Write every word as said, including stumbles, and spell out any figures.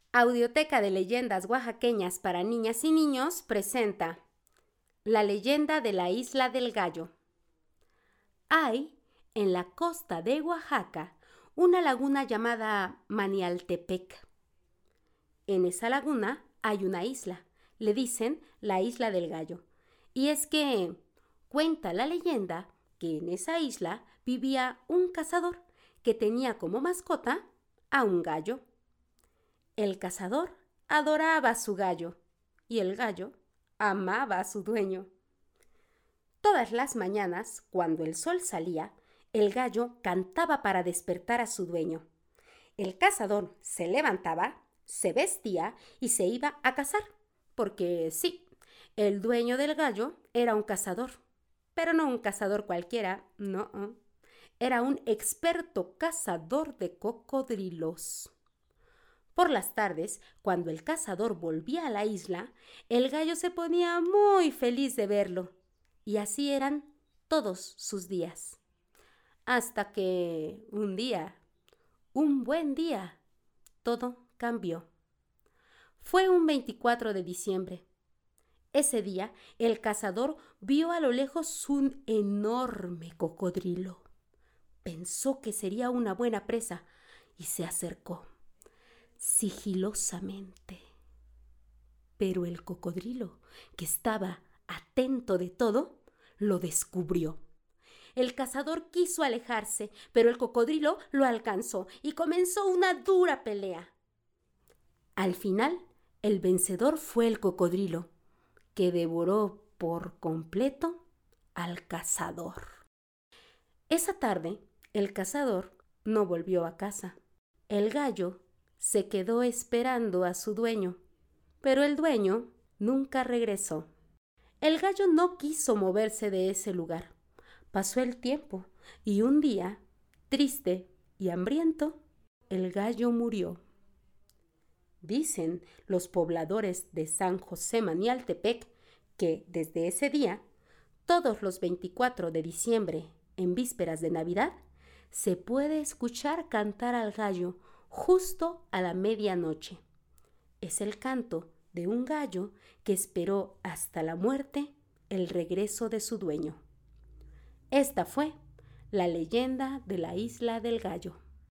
Audioteca de Leyendas Oaxaqueñas para Niñas y Niños presenta La leyenda de la Isla del Gallo. Hay, en la costa de Oaxaca, una laguna llamada Manialtepec. En esa laguna hay una isla, le dicen la Isla del Gallo. Y es que cuenta la leyenda que en esa isla vivía un cazador que tenía como mascota a un gallo. El cazador adoraba a su gallo y el gallo amaba a su dueño. Todas las mañanas, cuando el sol salía, el gallo cantaba para despertar a su dueño. El cazador se levantaba, se vestía y se iba a cazar, porque sí, el dueño del gallo era un cazador, pero no un cazador cualquiera, no, era un experto cazador de cocodrilos. Por las tardes, cuando el cazador volvía a la isla, el gallo se ponía muy feliz de verlo, y así eran todos sus días. Hasta que un día, un buen día, todo cambió. Fue un veinticuatro de diciembre. Ese día, el cazador vio a lo lejos un enorme cocodrilo. Pensó que sería una buena presa y se acercó sigilosamente. Pero el cocodrilo, que estaba atento de todo, lo descubrió. El cazador quiso alejarse, pero el cocodrilo lo alcanzó y comenzó una dura pelea. Al final, el vencedor fue el cocodrilo, que devoró por completo al cazador. Esa tarde, el cazador no volvió a casa. El gallo se quedó esperando a su dueño, pero el dueño nunca regresó. El gallo no quiso moverse de ese lugar. Pasó el tiempo y un día, triste y hambriento, el gallo murió. Dicen los pobladores de San José Manialtepec que desde ese día, todos los veinticuatro de diciembre, en vísperas de Navidad, se puede escuchar cantar al gallo justo a la medianoche. Es el canto de un gallo que esperó hasta la muerte el regreso de su dueño. Esta fue la leyenda de la Isla del Gallo.